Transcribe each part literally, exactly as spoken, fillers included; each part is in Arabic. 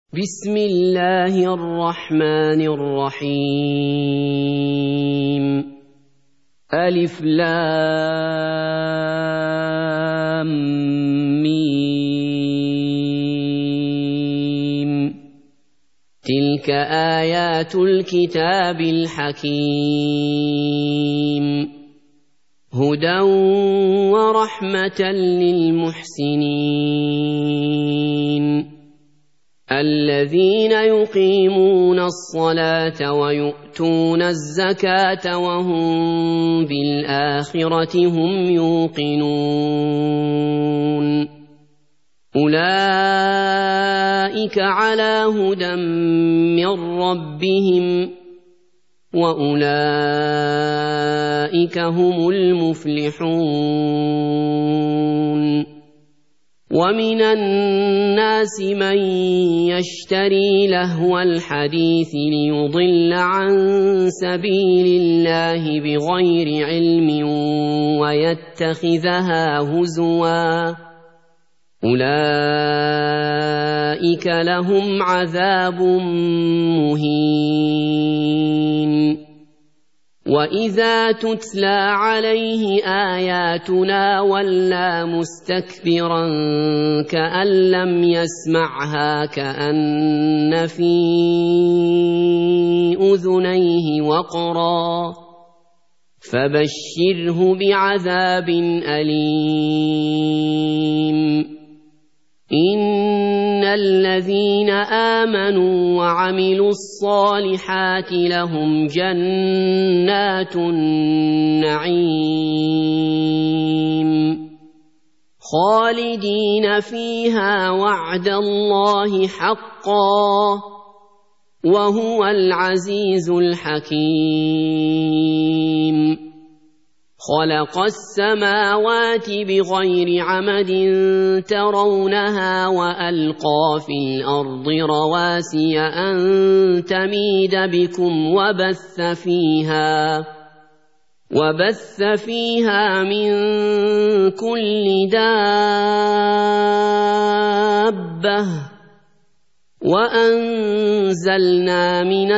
بسم الله الرحمن الرحيم ألف لام ميم تلك آيات الكتاب الحكيم هدى ورحمة للمحسنين الذين يقيمون الصلاة ويؤتون الزكاة وهم بالآخرة هم يوقنون أولئك على هدى من ربهم وأولئك هم المفلحون ومن الناس من يشتري لهو الحديث ليضل عن سبيل الله بغير علم ويتخذها هزوا أولئك لهم عذاب مهين وإذا تتلى عليه آياتنا ولى مستكبرا كأن لم يسمعها كأن في أذنيه وقرا فبشره بعذاب أليم إن الذين آمنوا وعملوا الصالحات لهم جنات النعيم خالدين فيها وعد الله حقا وهو العزيز الحكيم خلق السماوات بغير عمد ترونها وألقى في الأرض رواسي أن تميد بكم وبث فيها وبث فيها من كل دابة وأنزلنا من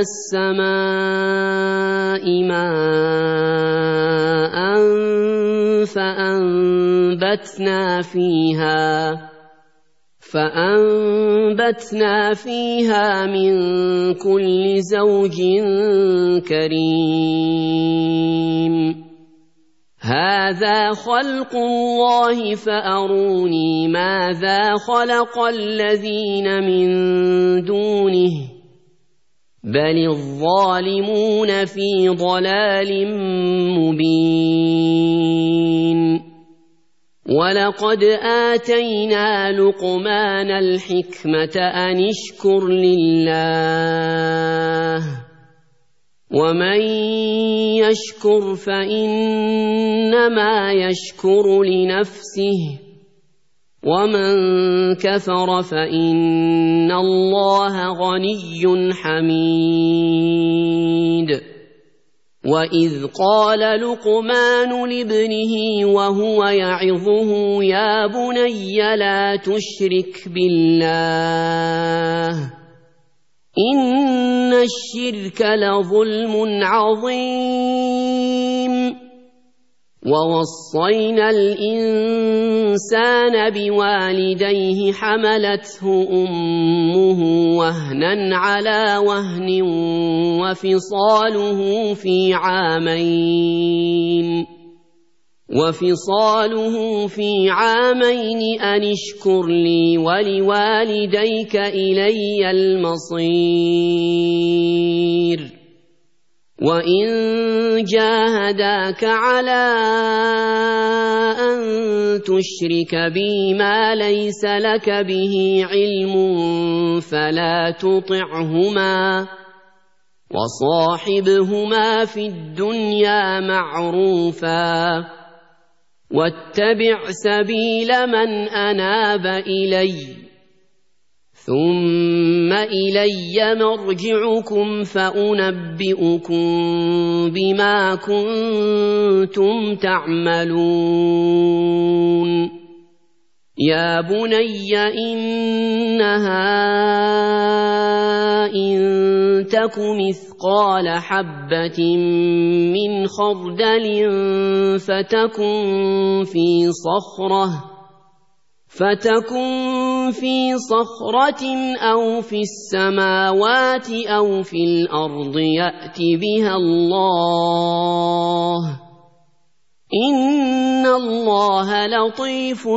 السماء ماء فأنبتنا فيها فأنبتنا فيها من كل زوج كريم هذا خلق الله فأروني ماذا خلق الذين من دونه بل الظالمون في ضلال مبين ولقد آتينا لقمان الحكمة أن اشكر لله ومن يشكر فإنما يشكر لنفسه ومن كفر فإن الله غني حميد وإذ قال لقمان لابنه وهو يعظه يا بني لا تشرك بالله إن الشرك لظلم عظيم ووصينا الإنسان بوالديه حملته أمه وهنا على وهن وفصاله في عامين وفصاله في عامين أن اشكر لي ولوالديك إلي المصير وإن جاهداك على أن تشرك بي ما ليس لك به علم فلا تطعهما وصاحبهما في الدنيا معروفا واتبع سبيل من أناب إلي ثم إلي مرجعكم فأنبئكم بما كنتم تعملون يا بني إنها إن تك مثقال حبة من خردل فتكن في صخرة فتكن في صخرة أو في السماوات أو في الأرض يأت بها الله إن الله لطيف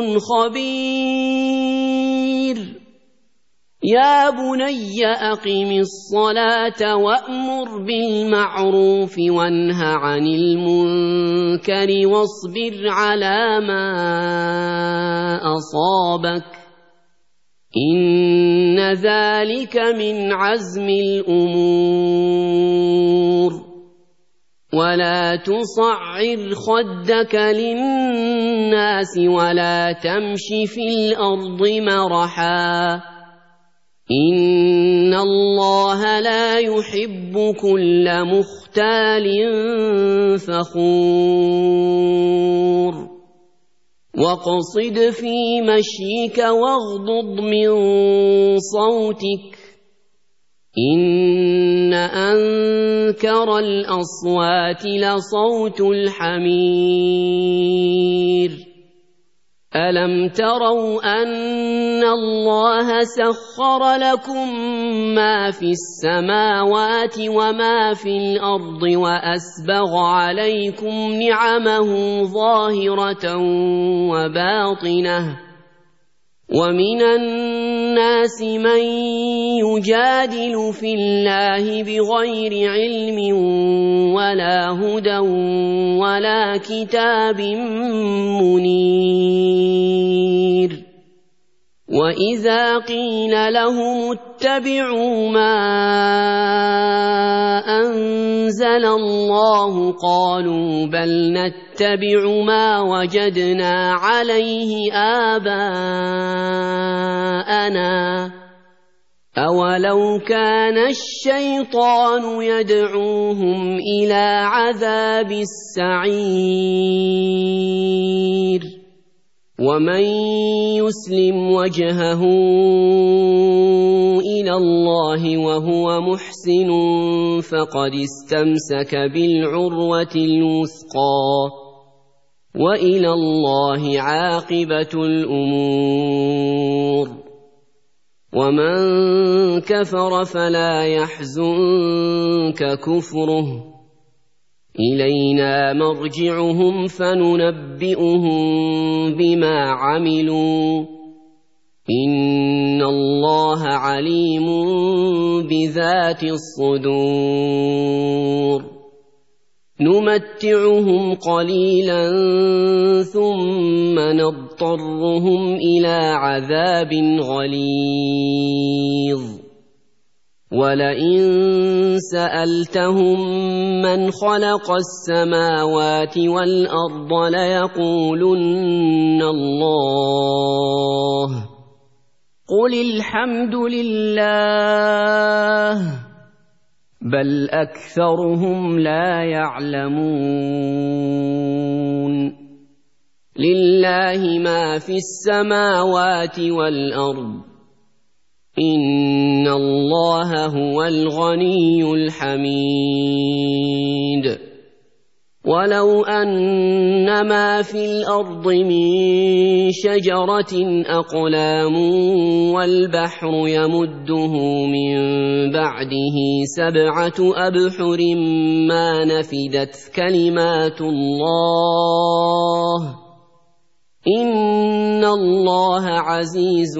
خبير يا بني أقم الصلاة وأمر بالمعروف وانه عن المنكر واصبر على ما أصابك إن ذلك من عزم الأمور ولا تصعر خدك للناس ولا تمش في الأرض مرحا إن الله لا يحب كل مختال فخور واقصد في مشيك واغضض من صوتك إن أنكر الأصوات لصوت الحمير ألم تروا أن الله سخر لكم ما في السماوات وما في الأرض وأسبغ عليكم نعمه ظاهرة وباطنة ومن الناس من يجادل في الله بغير علم ولا هدى ولا كتاب منير وإذا قيل لهم اتبعوا ما أنزل الله قالوا بل نتبع ما وجدنا عليه آباءنا أولو كان الشيطان يدعوهم إلى عذاب السعير ومن يسلم وجهه إلى الله وهو محسن فقد استمسك بالعروة الوثقى وإلى الله عاقبة الأمور ومن كفر فلا يحزنك كفره إلينا مرجعهم فننبئهم بما عملوا إن الله عليم بذات الصدور نمتعهم قليلا ثم نضطرهم إلى عذاب غليظ ولئن سألتهم من خلق السماوات والأرض ليقولن الله قل الحمد لله بل أكثرهم لا يعلمون لله ما في السماوات والأرض إن الله هو الغني الحميد ولو أن ما في الأرض من شجرة أقلام والبحر يمده من بعده سبعة أبحر ما نفدت كلمات الله إن الله عزيز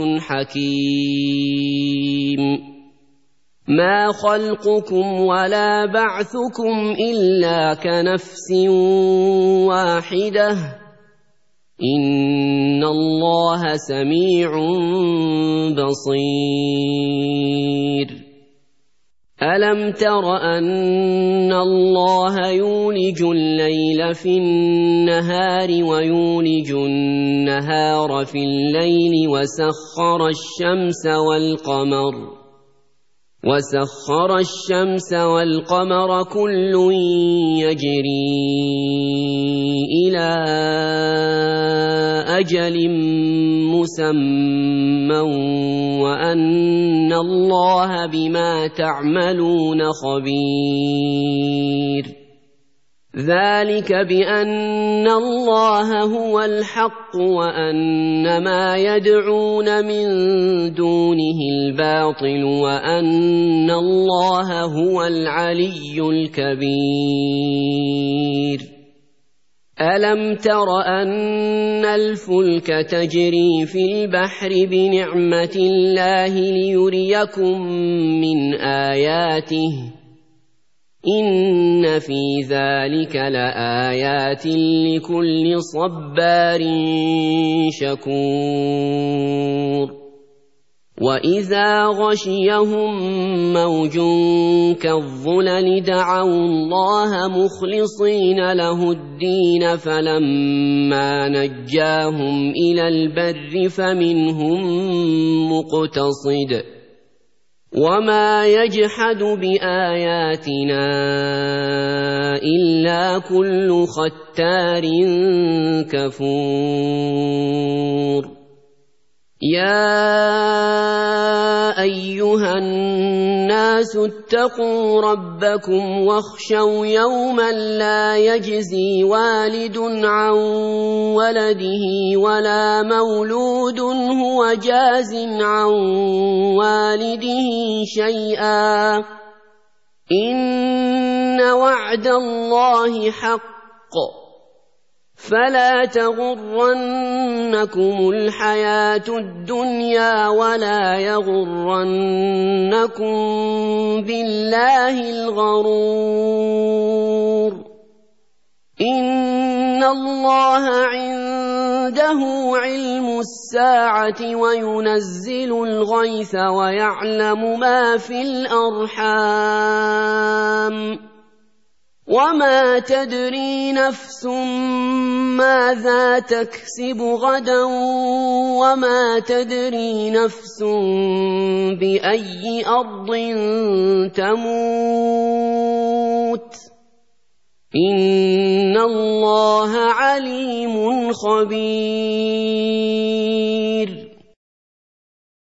حكيم ما خلقكم ولا بعثكم إلا كنفس واحدة إن الله سميع بصير ألم تر أن الله يولج الليل في النهار ويولج النهار في الليل وسخر الشمس والقمر وسخر الشمس والقمر كل يجري إلى أجل مسمى وأن الله بما تعملون خبير ذلك بأن الله هو الحق وأن ما يدعون من دونه الباطل وأن الله هو العلي الكبير ألم تر أن الفلك تجري في البحر بنعمة الله ليريكم من آياته إن في ذلك لآيات لكل صبار شكور وإذا غشيهم موج كالظلل دعوا الله مخلصين له الدين فلما نجاهم إلى البر فمنهم مقتصد وما يجحد بآياتنا إلا كل ختار كفور يا أيها الناس اتقوا ربكم واخشوا يوما لا يجزي والد عن ولده ولا مولود هو جاز عن والده شيئا إن وعد الله حق فلا تغرنكم الحياة الدنيا ولا يغرنكم بالله الغرور إن الله عنده علم الساعة وينزل الغيث ويعلم ما في الأرحام وما تدري نفس ماذا تكسب غدا وما تدري نفس بأي أرض تموت إن الله عليم خبير